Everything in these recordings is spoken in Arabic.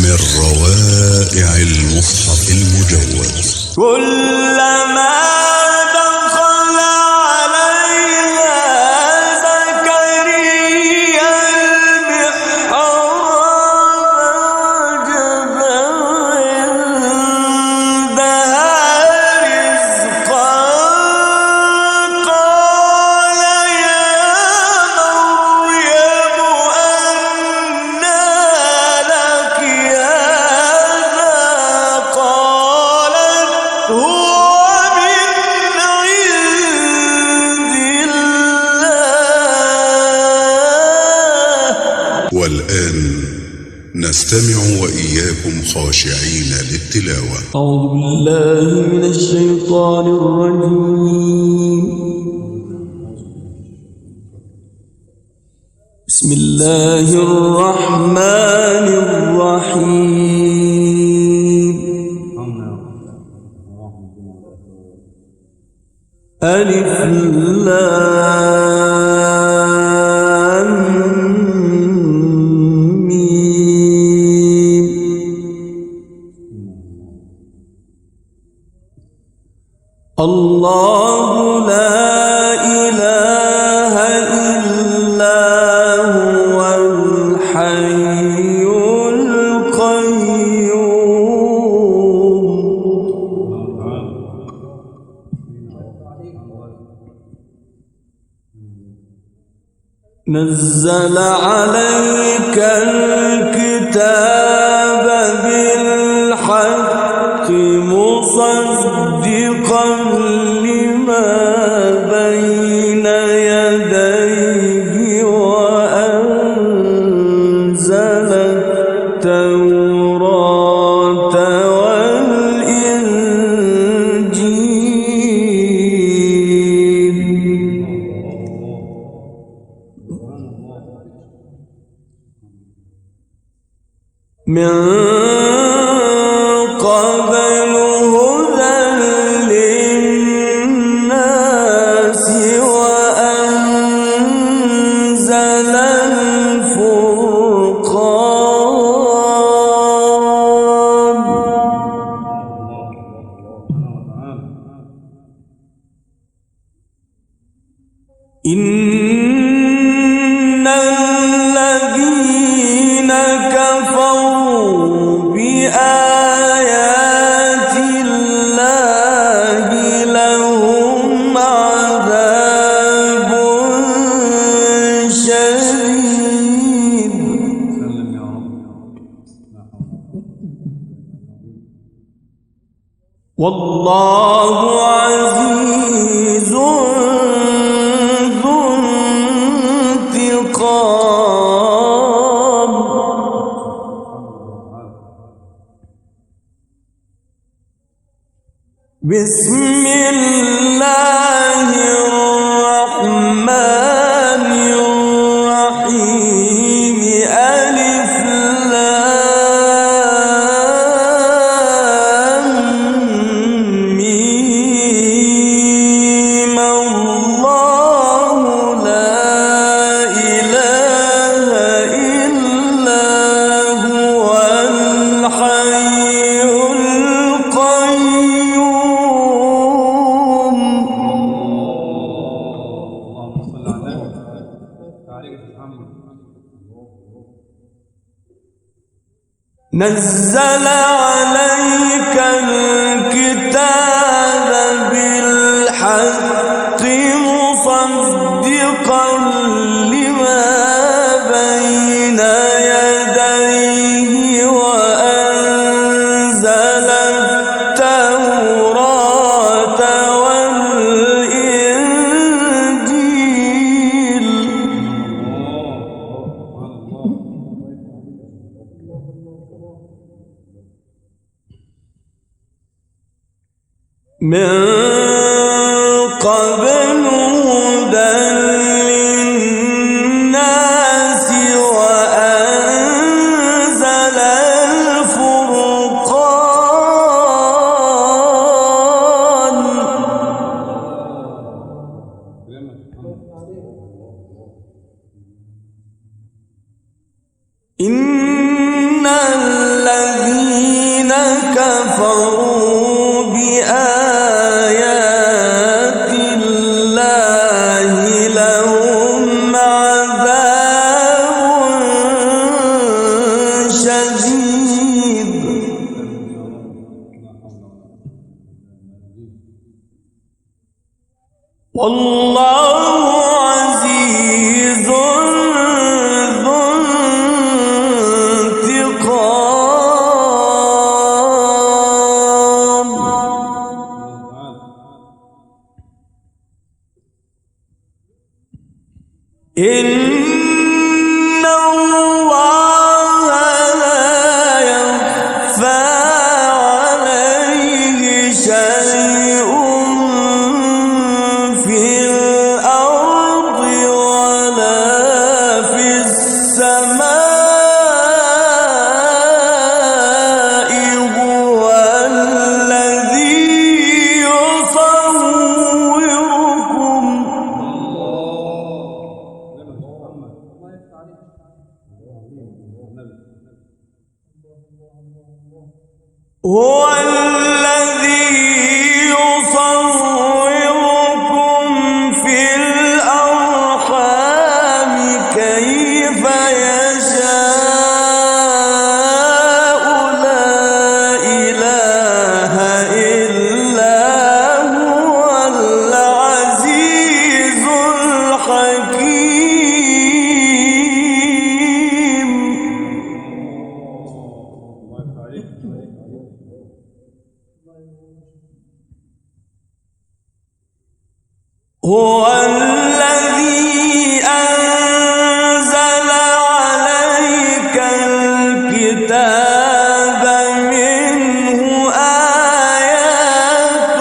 من روائع المصحف المجود. كلما دخل عليها زكريا المحراب وجد عندها رزقا قال يا مريم أنى لك هذا قالت هو من عند الله. والآن نستمع وإياكم خاشعين للتلاوة. أعوذ بالله من الشيطان الرجيم. بسم الله الرحمن الرحيم. ألف لام ميم. الله لا إله إلا هو الحي القيوم. نزل عليك الكتاب بالحق مصدقا لما بين يديه وأنزل التوراة والإنجيل. من قبل هدى للناس وأنزل الفرقان. إن الذين كفروا بآيات الله لهم عذاب شديد والله عزيز ذو انتقام. بسم الله الرحمن الرحيم. ألف لام ميم. الله لا إله إلا هو الحي القيوم. نزل عليك الكتاب بالحق مصدقا لما بين يديه وأنزل التوراة والإنجيل. من قبل هدى للناس وأنزل الفرقان. إن الذين شديد والله عزيز ذو انتقام إن الله لا يخفى عليه شيء في الأرض ولا في السماء هو الذي يصوركم هو الذي يصوركم في الأرحام كيف يشاء لا إله إلا هو العزيز الحكيم هو الذي أنزل عليك الكتاب منه آيات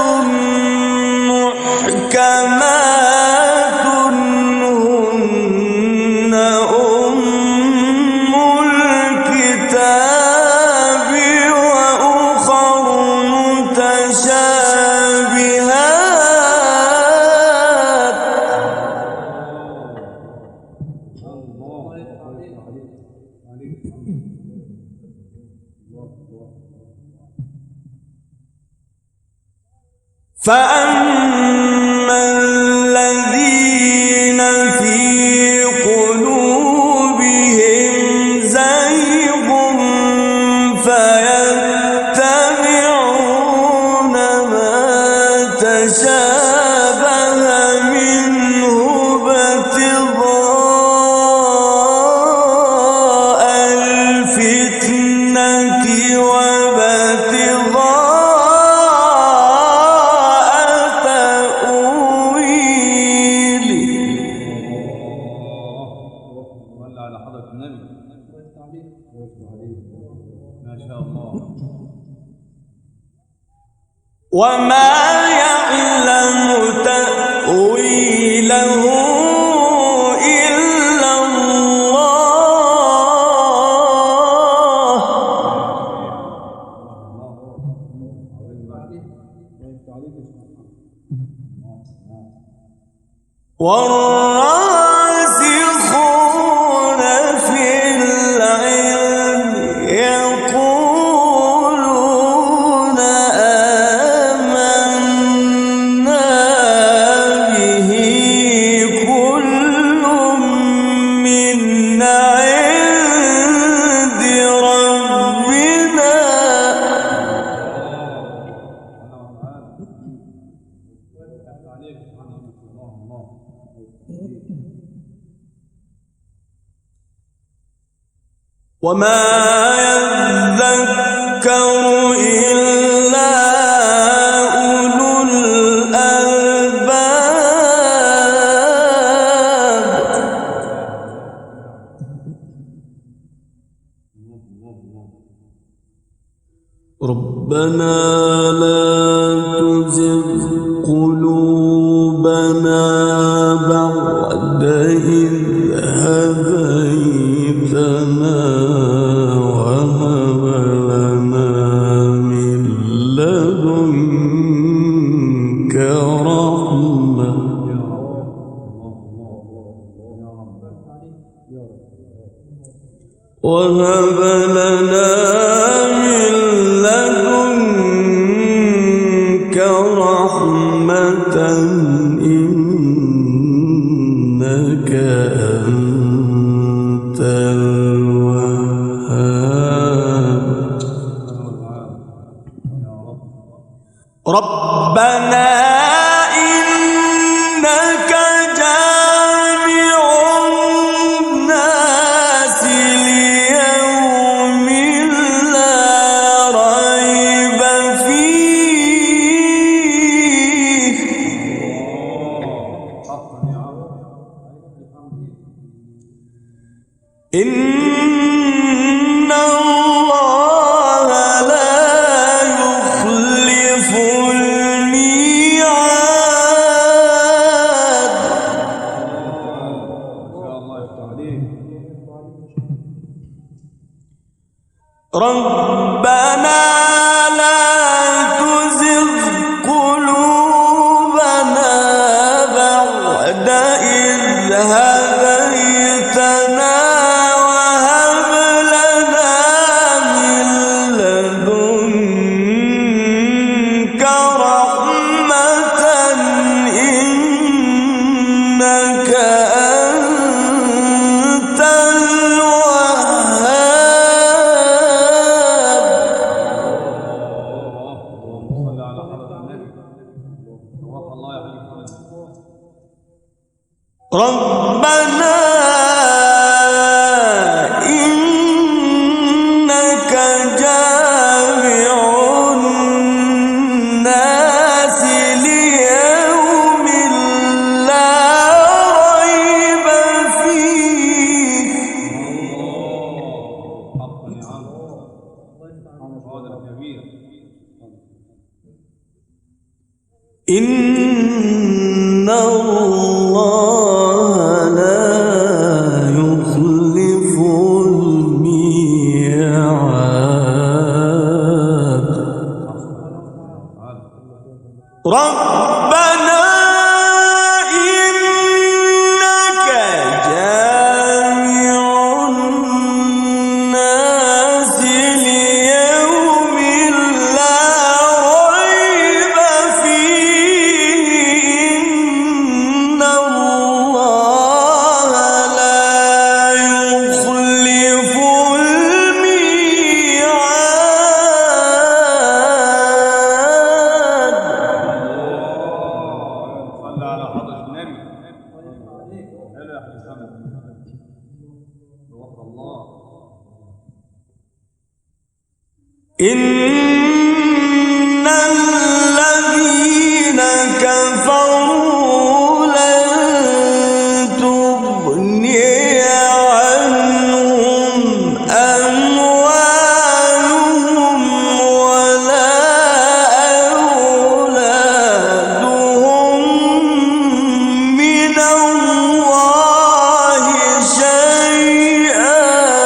محكمات هن أم الكتاب وأخر متشابهات فأما الذين في قلوبهم زيغ فيتبعون ما تشابه منه ابتغاء الفتنة وابتغاء وما يعلم تأويله إلا الله والراسخون في العلم يقولون آمنا به كل من عند ربنا وما يذكر إلا أولو الألباب ربنا لا تزغ قلوبنا بعد إذ هديتنا وهب لنا من لدنك رحمة وهب لنا من لدنك رحمة إنك أنت الوهاب ربنا إنك جامع الناس ليوم لا ريب فيه إن الله لا يخلف الميعاد ربنا لا تزغ قلوبنا بعد إذ هديتنا وهب لنا من لدنك رحمة إنك أنت ربنا إنك جامع الناس ليوم لا ريب فيه إن الله لا يخلف الميعاد ربنا إنك جامع الناس ليوم لا ريب فيه إن الله لا يخلف الميعاد صلى على حضرة النبي. هلا يا محمد. توفى الله. إن الذين كفروا لن تغني عنهم أموالهم ولا أولادهم من الله شيئا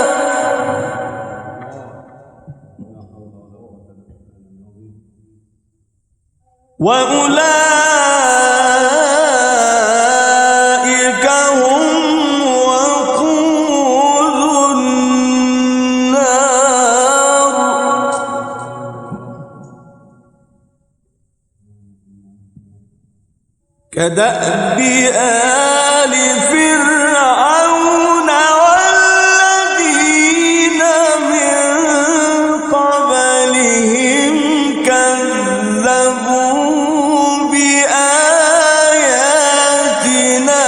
وأولئك هم وقود النار كدأب آل فرعون والذين من قبلهم كذبوا بآياتنا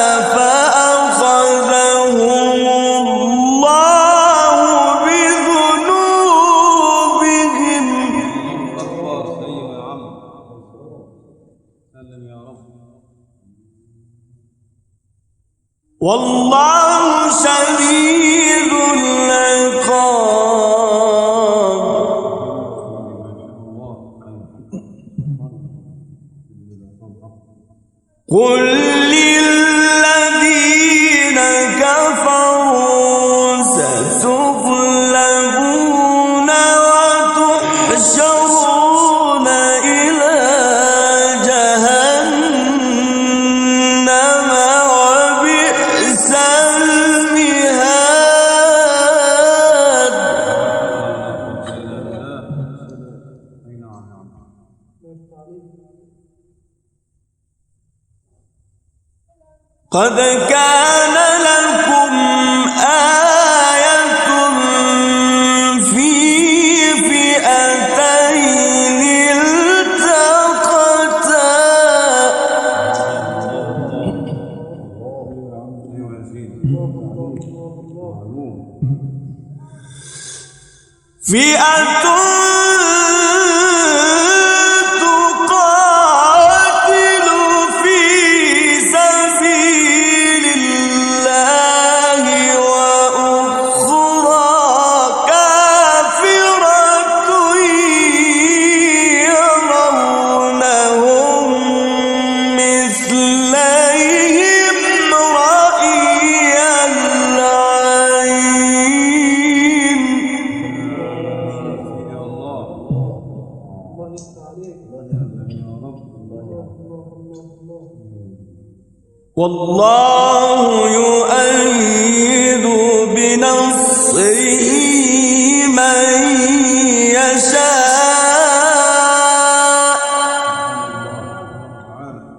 فأخذهم الله بذنوبهم أكبر سيد عمرو. سلم يا رب. والله شديد العقاب قل للذين كفروا ستغلبون وتحشرون إلى جهنم وبئس المهاد قد كان لكم آية في فئتين التقتا فئة تقاتل في سبيل الله وأخرى كافرة يرونهم مثليهم رأي العين والله يؤيد بنصره من يشاء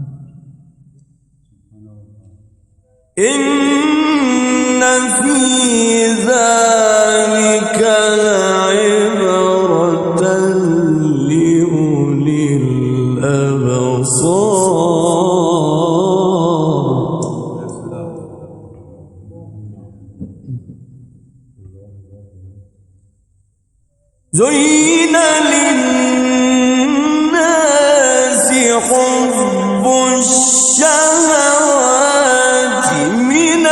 إن في ذلك لعبرة لأولي الأبصار زين للناس حب الشهوات من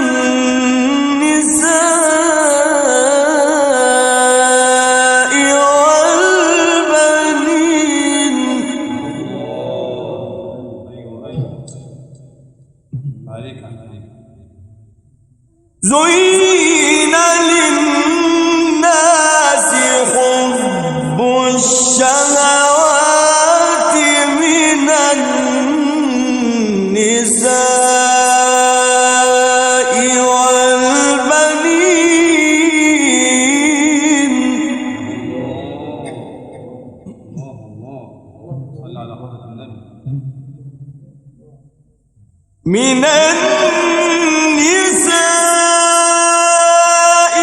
النساء والبنين زين للناس حب الشهوات من النساء والبنين من النساء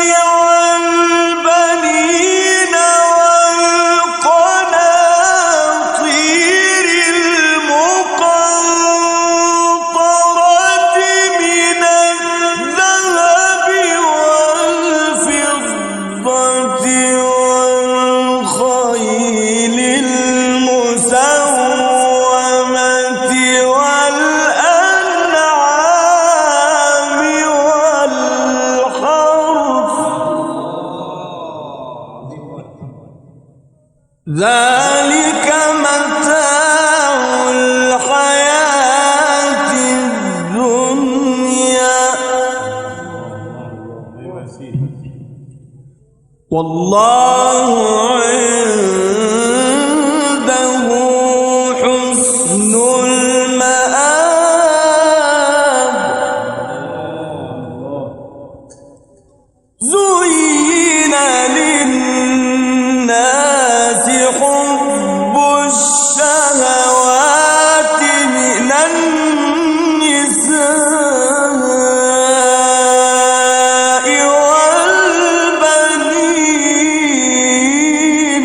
والبنين والقناطير المقنطرة من الذهب والفضة والخيل المسومة والأنعام والحرث ذلك متاع الحياة الدنيا والله عنده حسن المآب زين للناس حب الشهوات من النساء والبنين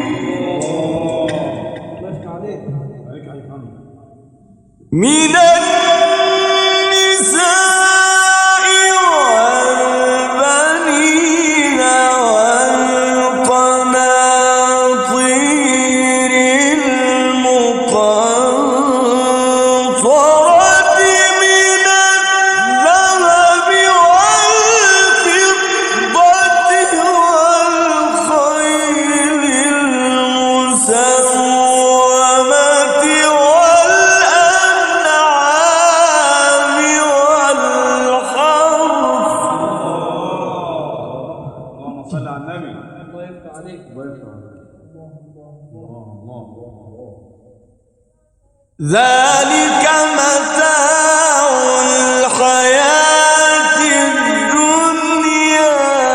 من النساء والبنين والقناطير المقنطرة من الذهب والفضة والخيل المسومة والأنعام والحرث اللهم صل على النبي. ذلك متاع الحياة الدنيا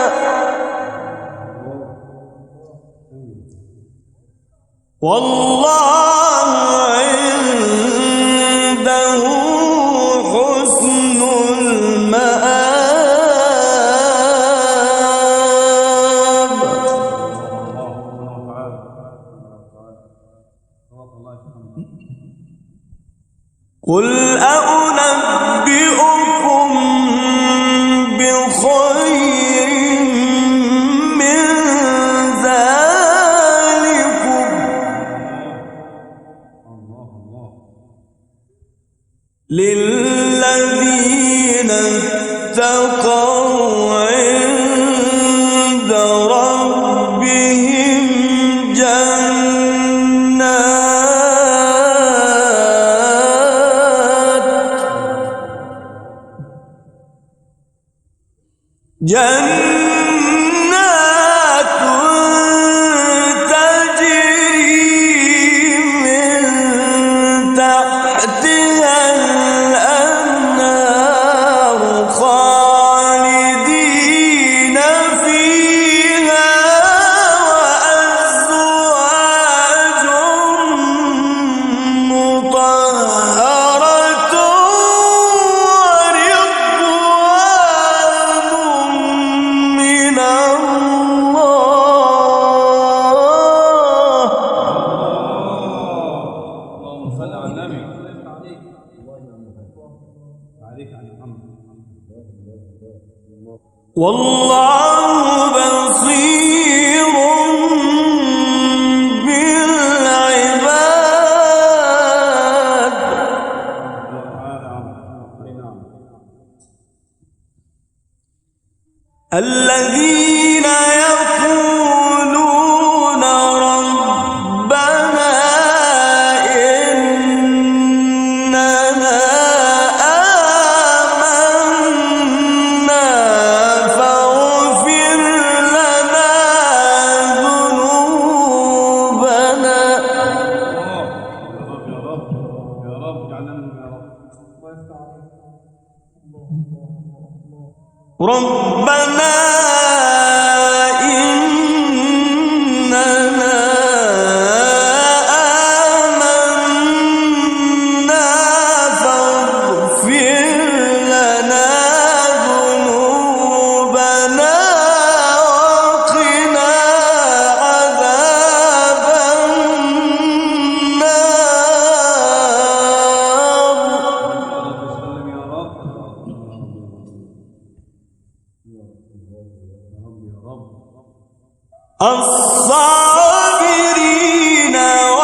والله عنده حسن المآب قل أنبئكم بخير من ربهم جنات تجري من تحتها الأنهار خالدين فيها وأزواج مطهرة ورضوان من اللهم صل على النبي. عليك على محمد. والله بصير بالعباد الذين يقولون ربنا إننا آمنا فاغفر لنا ذنوبنا يا رب يا رب اجعلنا منهم يا رب. ربنا إننا آمنا فاغفر لنا ذنوبنا وقنا عذاب النار يا رب الصابرين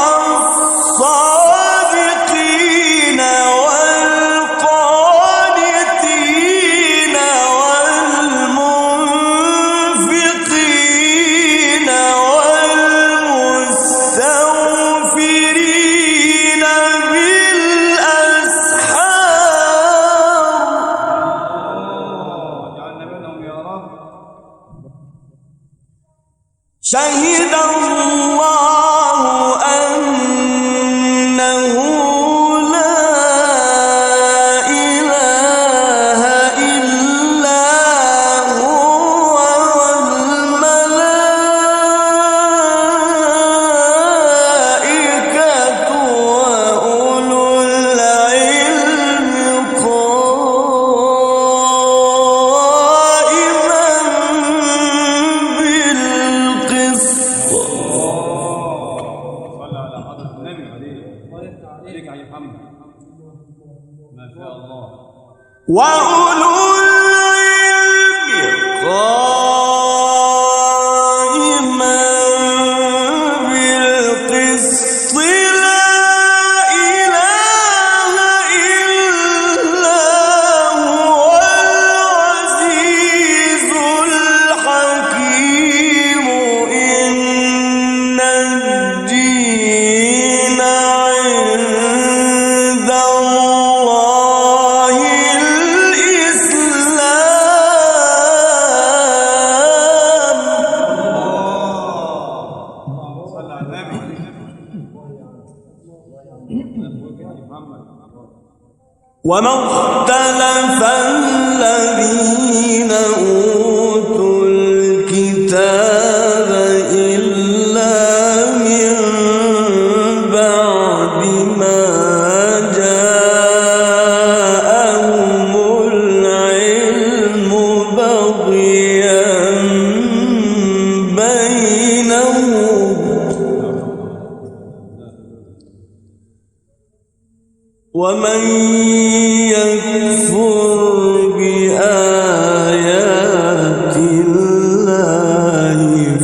والصادقين والقانتين والمنفقين والمستغفرين بالأسحار اجعلنا منهم يا رب. شهد الله أنه لا إله إلا هو والملائكة وأولو العلم قائما بالقسط صل على حضرة النبي. عليك يا محمد. ما شاء الله. وأولو العلم قائما بالقسط لا إله إلا هو العزيز الحكيم إن الدين عند الله الإسلام اللهم صل على النبي. يا محمد. وما اختلف الذين أوتوا الكتاب إلا من بعد ما جاءهم العلم بغيا بينهم ومن يكفر بآيات الله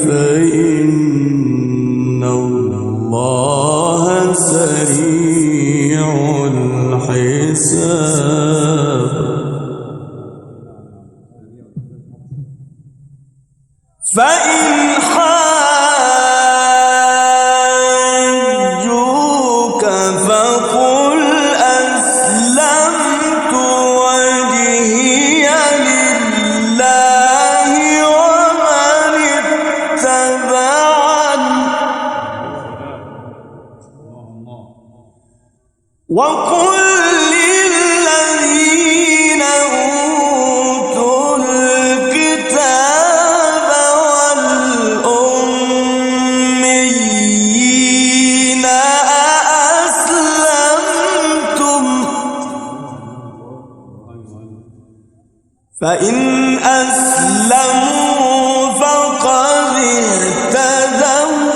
فإن الله سريع الحساب فإن وقل للذين أوتوا الكتاب والأميين أأسلمتم فإن أسلموا فقد اهتدوا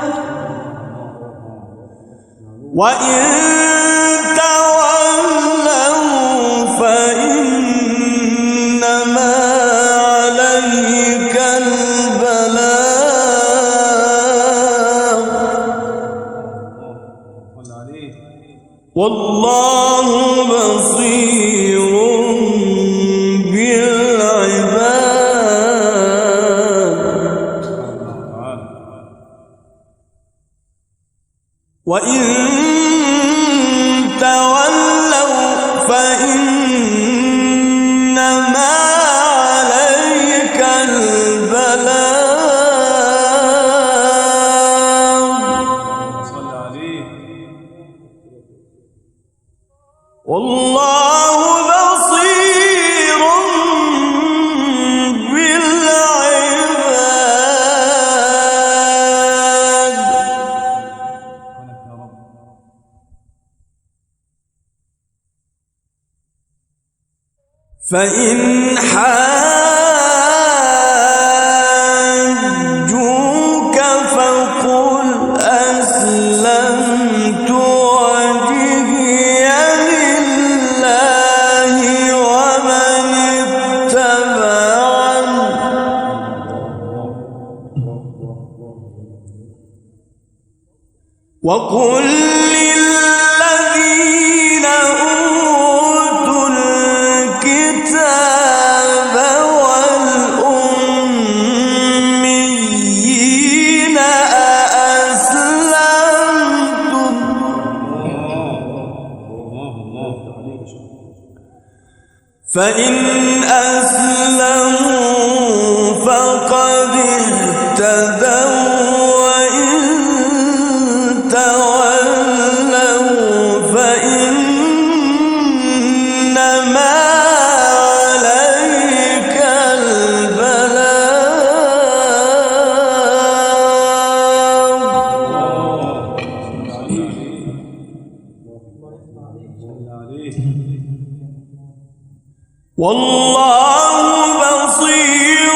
وإن تولوا فإنما عليك البلاغ والله بصير وإن تولوا فإنما عليك البلاغ والله بصير بالعباد. فإن حاجوك فقل أسلمت وجهي لله ومن اتبعني وقل للذين أوتوا الكتاب والأميين أأسلمتم فإن أسلموا فقد اهتدوا وإن تولوا فإنما عليك البلاغ والله بصير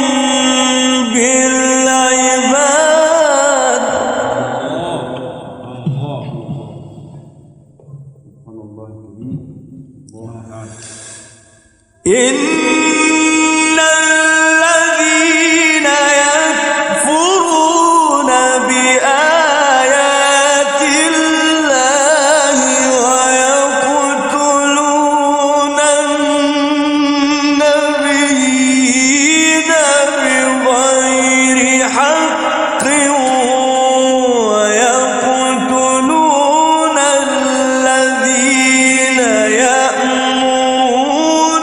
بالعباد. إن الذين يكفرون بآيات الله ويقتلون النبيين بغير حق ويقتلون الذين يأمرون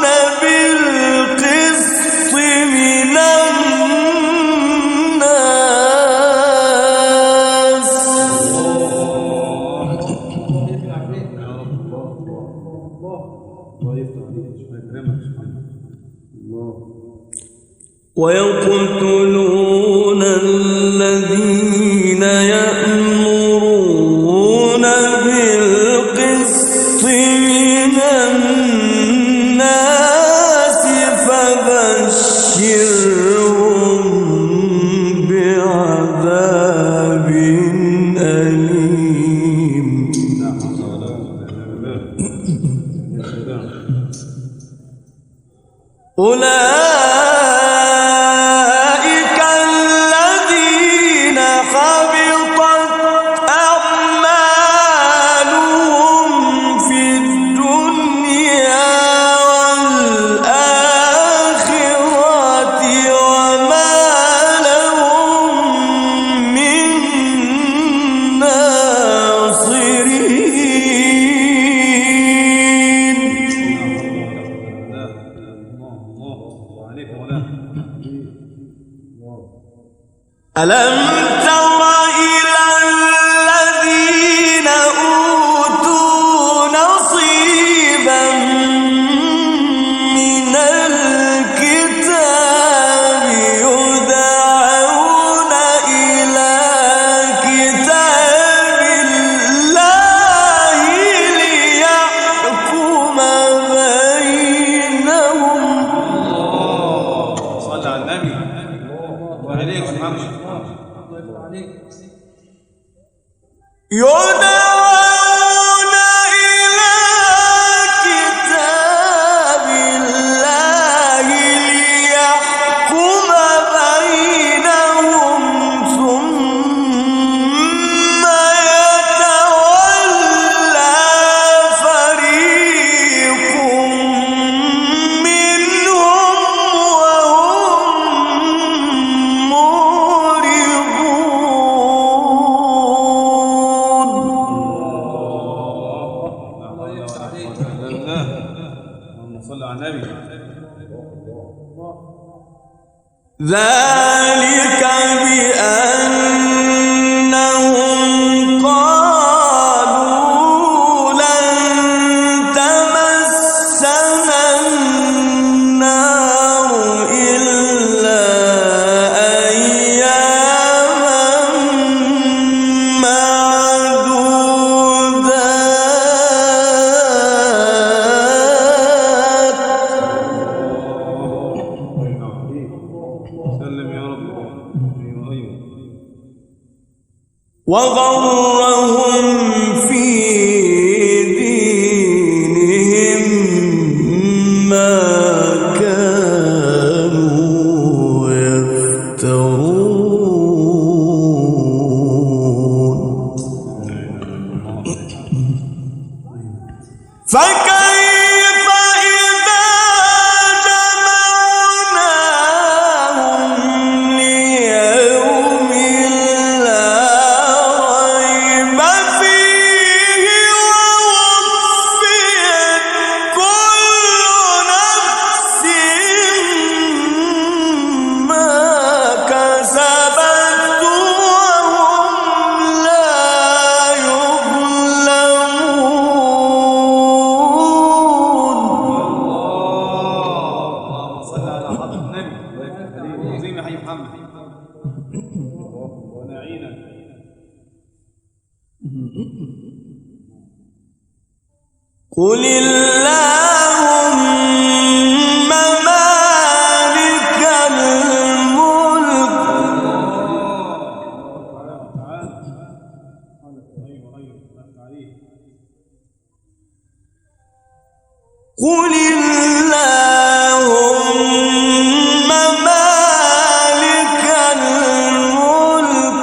بالقسط من الناس ويقتلون الذين يأمرون بالقسط من الناس فبشرهم بعذاب أليم. أولئك الذين حبطت أعمالهم في الدنيا والآخرة وما لهم من ناصرين. ألم تر إلى الذين أوتوا يدعون إلى كتاب الله ليحكم بينهم ثم يتولى فريق منهم وهم ذلك بأنهم قالوا لن تمسنا النار إلا أياما وغرهم في دينهم ما كانوا يفترون فكيف إذا جمعناهم ليوم لا ريب فيه ووفيت كل نفس ما كسبت وهم لا يظلمون. اللهم صل على حضرة النبي عظيم يا حي محمد ونعينا. قل اللهم مالك الملك قل اللهم مالك الملك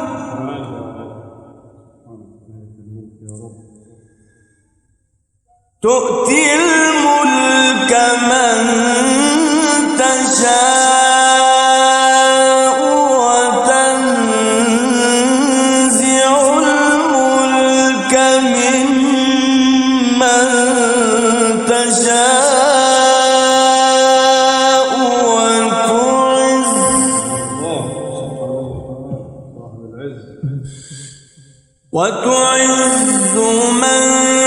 تؤتي الملك من تشاء وتنزع الملك ممن تشاء وتعز من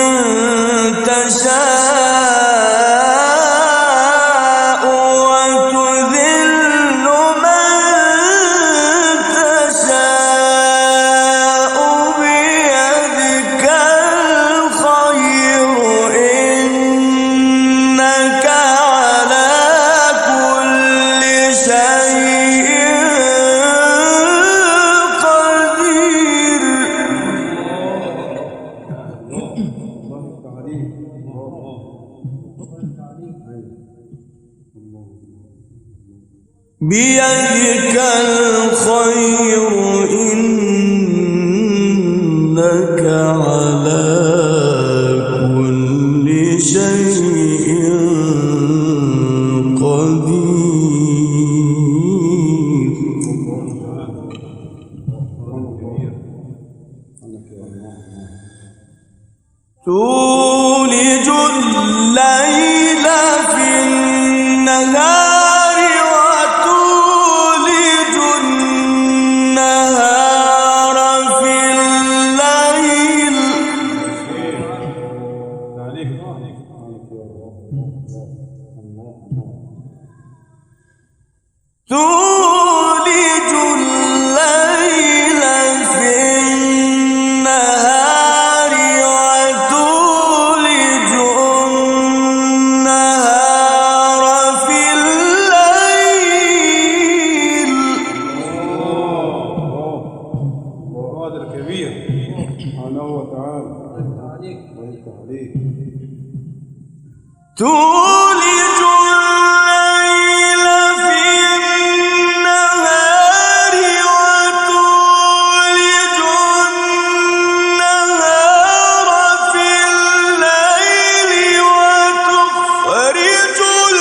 تشاء وتذل من تشاء بيدك الخير إنك على كل شيء قدير. بيدك الخير إنك على كل شيء قدير. تولج الليل في النهار وتولج النهار في الليل تولج الليل في النهار وتولج كبير سبحانه وتعالى. الله يفتح عليك. تولج الليل في النهار وتولج النهار في الليل وتخرج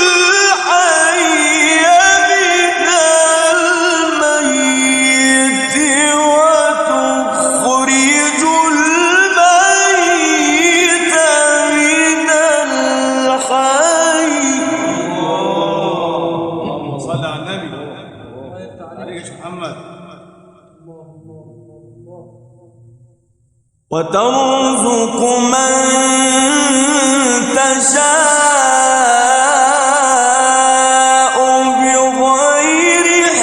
الحي من الميت وتخرج الميت من الحي. اللهم صل على النبي. الله يفتح عليك يا شيخ محمد. وترزق من تشاء بغير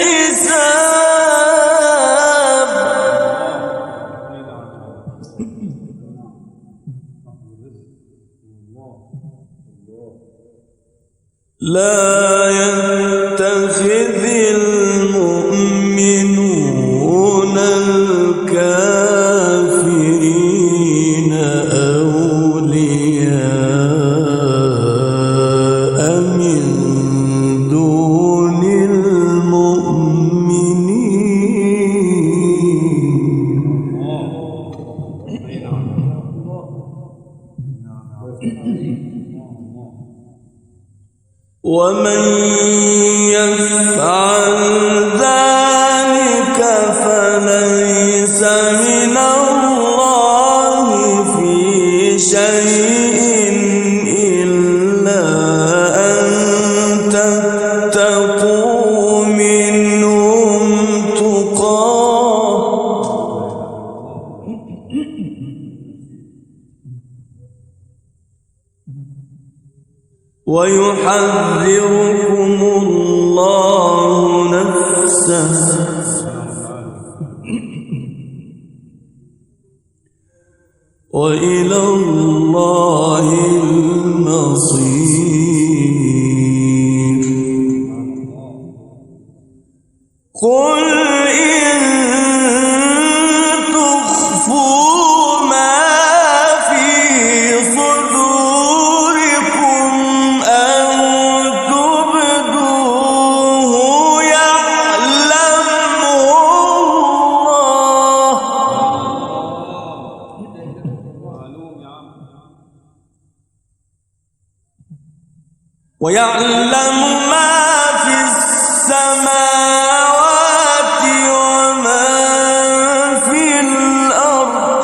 حساب. لا يتخذ المؤمنون الكافرين أولياء من دون المؤمنين ومن يفعل ذلك فليس من الله في شيء إلا أن تتقوا منهم تقاه ويحذركم الله نفسه وإلى الله المصير. قل إن تخفوا ما في صدوركم أو تبدوه يعلمه الله ويعلم ما في السماوات وما في الأرض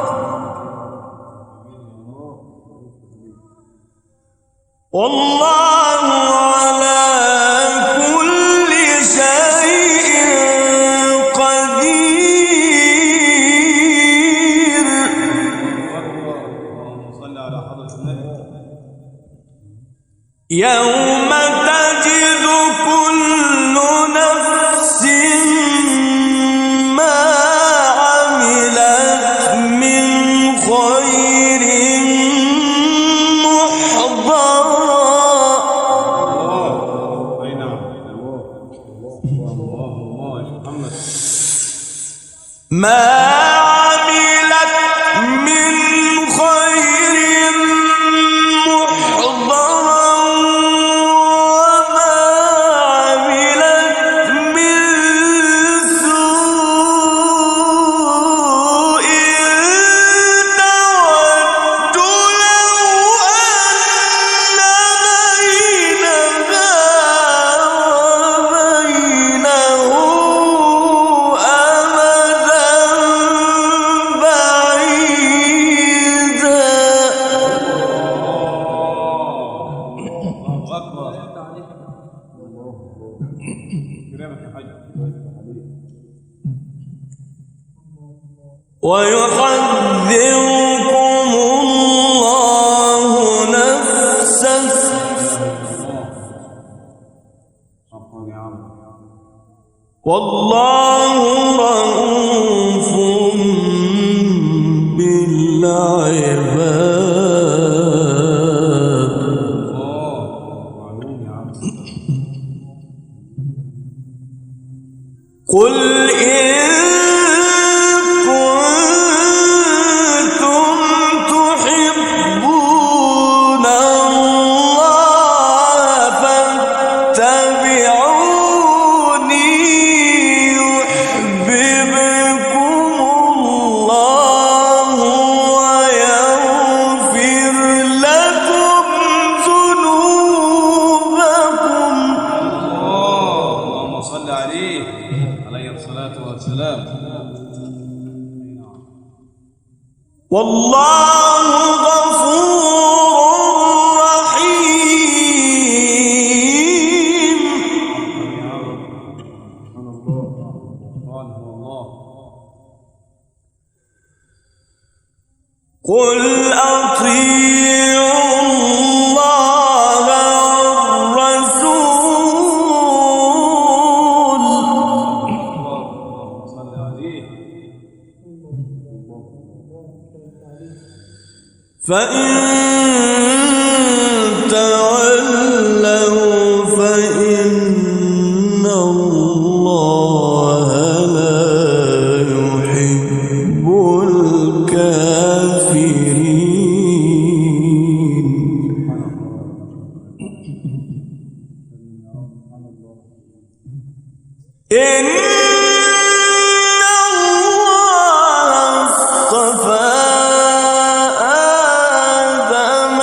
والله على كل شيء قدير. اللهم صل على حضرة النبي. يوم تجد كل نفس ما عملت من خير محضرا أي نعم. الله يا شيخ محمد. ما عملت من خير محضرا وما عملت من سوء تود لو أن بينها وبينه أمدا بعيدا. الله أكبر. كرامك يا حاج. ويحذركم الله نفسه عفوا يا عم. والله رؤوف بالعباد. معلوم يا عم. قل إن كنتم والله غفور رحيم. قل أطيعوا الله والرسول فإن تولوا فإن الله لا يحب الكافرين. إن الله اصطفى آدم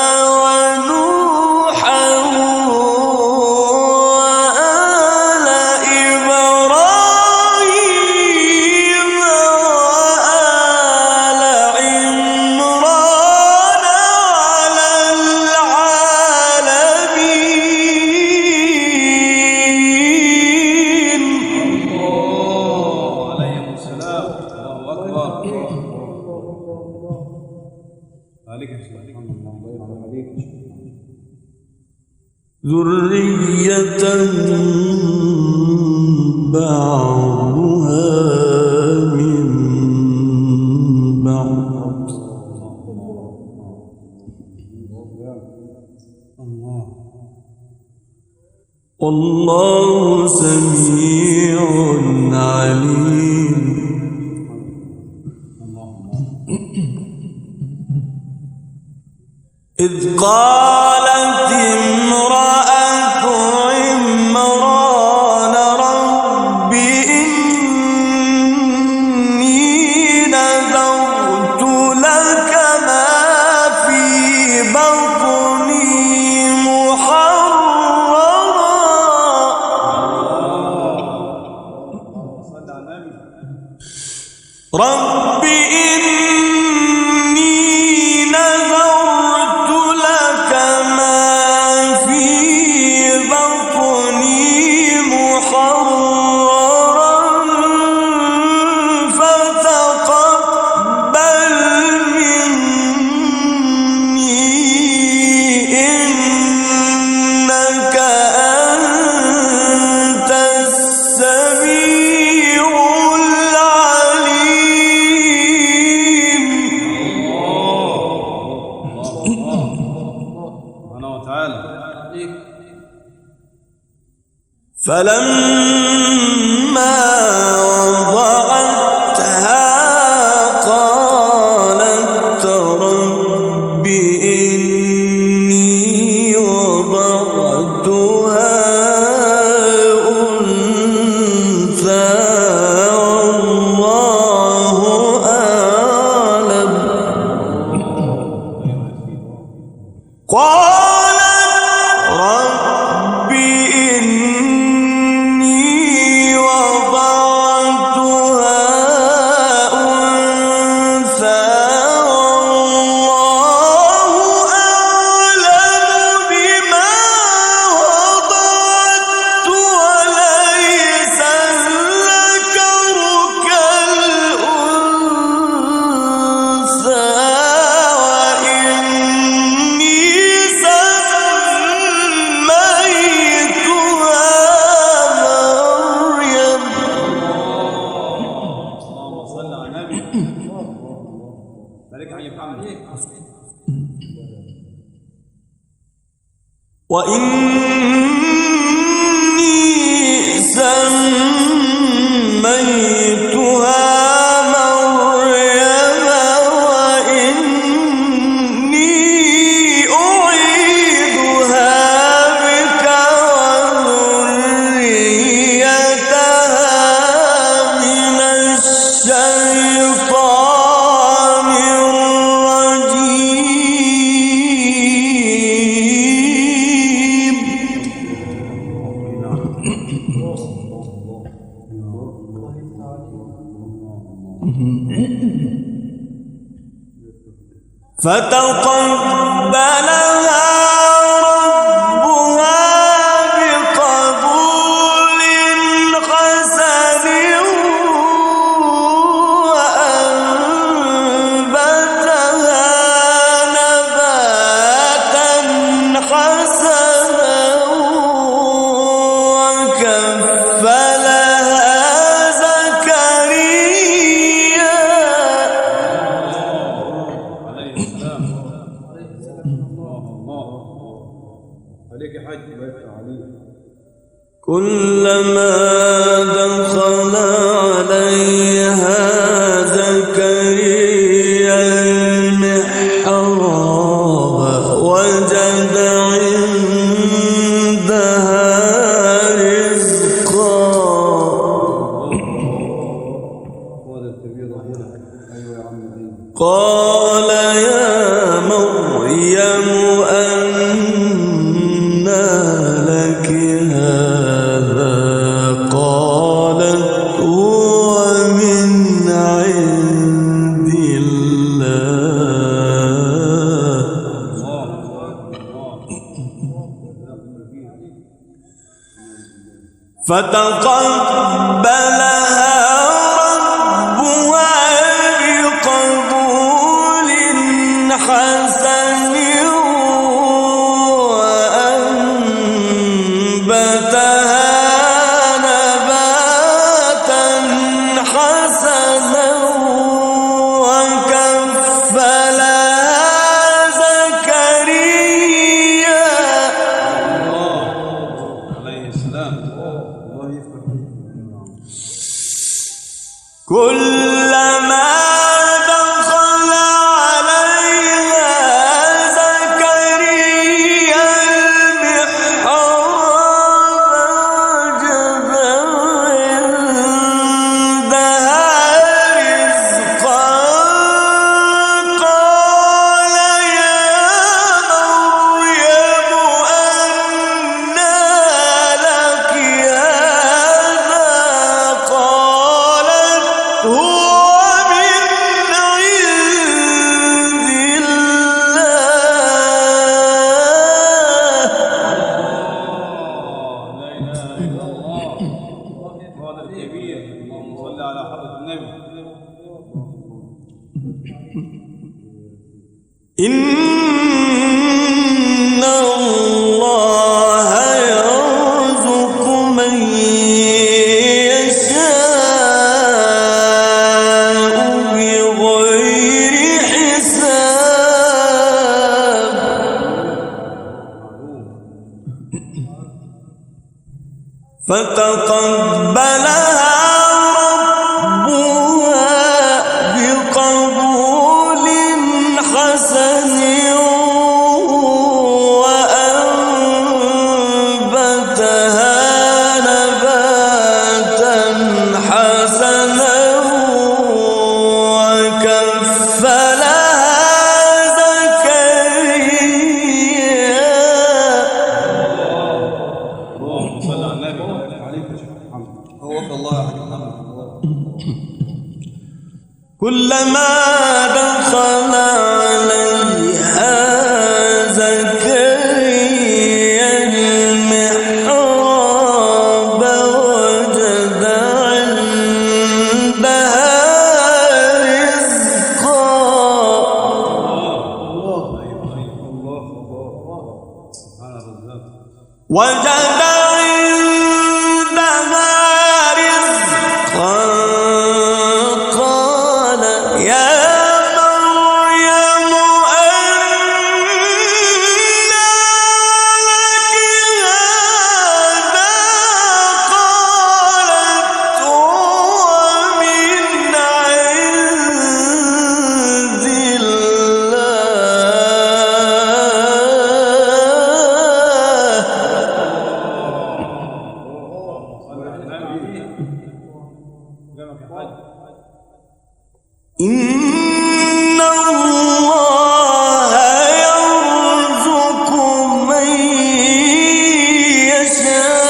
ونوحا وآل إبراهيم وآل عمران على العالمين. عليكم السلام. الله أكبر. عليك السلام. ذرية بعضها من بعض والله سميع عليم. إذ قالت امرأة عمران رب إني نذرت لك ما في بطني محررا رب إني نذرت لك ما في بطني محررا فتقبل مني إنك أنت السميع العليم. سبحانه وتعالى. فلما وضعتها قالت رب إني وضعتها أنثى والله أعلم. قالت رب إني وضعتها أنثى والله أعلم بما وضعت وليس الذكر كالأنثى وإني سميتها مريم. اللهم صل على النبي. بارك على محمد. وإني سميتها مريم وإني أعيذها بك وذريتها من الشيطان الرجيم. فتقبلها ربها بقبول حسن وأنبتها نباتا حسنا وكفلها زكريا عليه السلام. الله عليك يا حاج، الله يفتح عليك. كلما دخل عليها زكريا المحراب وجد عندها رزقا هذا الكبير هنا. ايوه يا عم. قال يا مريم أنى لك هذا قالت هو من عند الله فتقبلها ربها بقبول حسن وأنبتها نباتا حسنا وكفلها زكريا عليه السلام. الله يفتح. كلما دخل عليها زكريا المحراب وجد عندها رزقا قال يا مريم أنى لك هذا قالت هو من عند الله لا اله الا الله. هذا الكبير. اللهم صل على حضرة النبي. إن الله يرزق من يشاء بغير حساب فتقبلها ربها بقبول حسن وأنبتها نباتا حسنا وكفلها زكريا اللهم صل على النبي. الله يفتح عليك يا شيخ محمد. هوك الله يا حاج محمد. كلما دخل عليها زكريا المحراب وجد عندها رزقا سبحان الرزاق. وجد عندها رزقا قال يا مريم إن الله يرزق من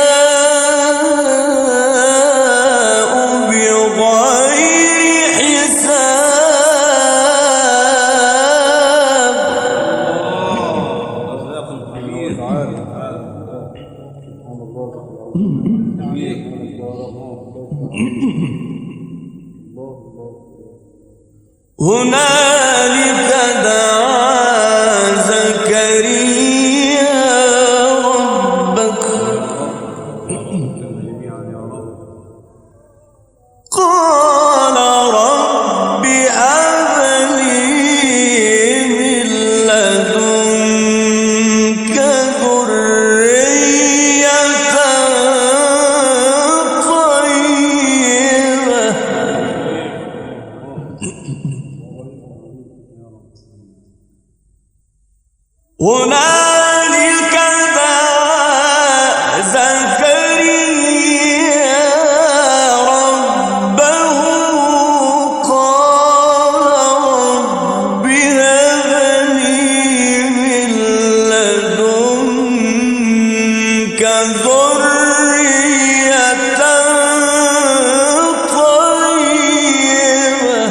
يشاء بغير حساب. هنالك دعا زكريا ربك قال رب هب لي من لدنك ذرية طيبة هنالك دعا زكريا ربه قال رب هب لي من لدنك ذرية طيبة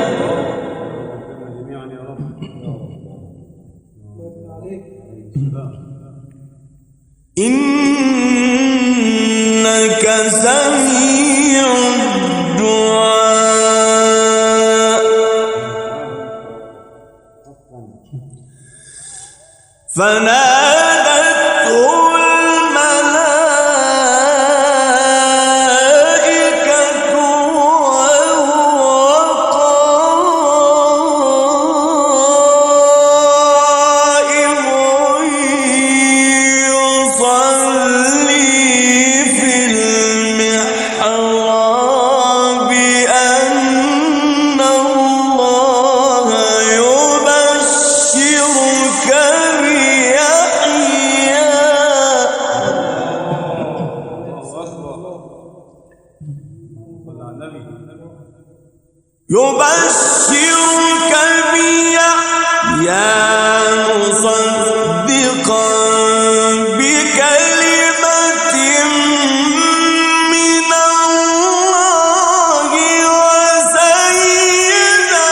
إنك سميع الدعاء فنادته الملائكة وهو قائم يصلي في المحراب أن الله يبشرك يبشرك بيحيى مصدقا بكلمة من الله وسيدا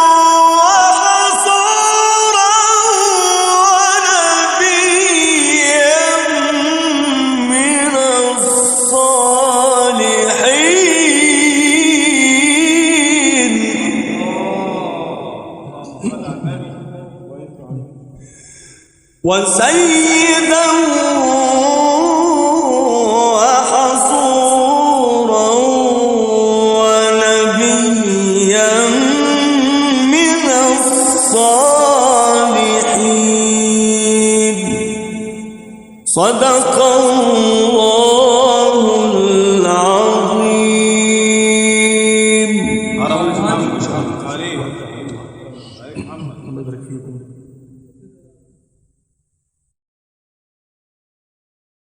وحصورا ونبيا من الصالحين وسيدا وحصورا ونبيا من الصالحين صدق الله العظيم. عليك محمد. الله يبارك فيكم.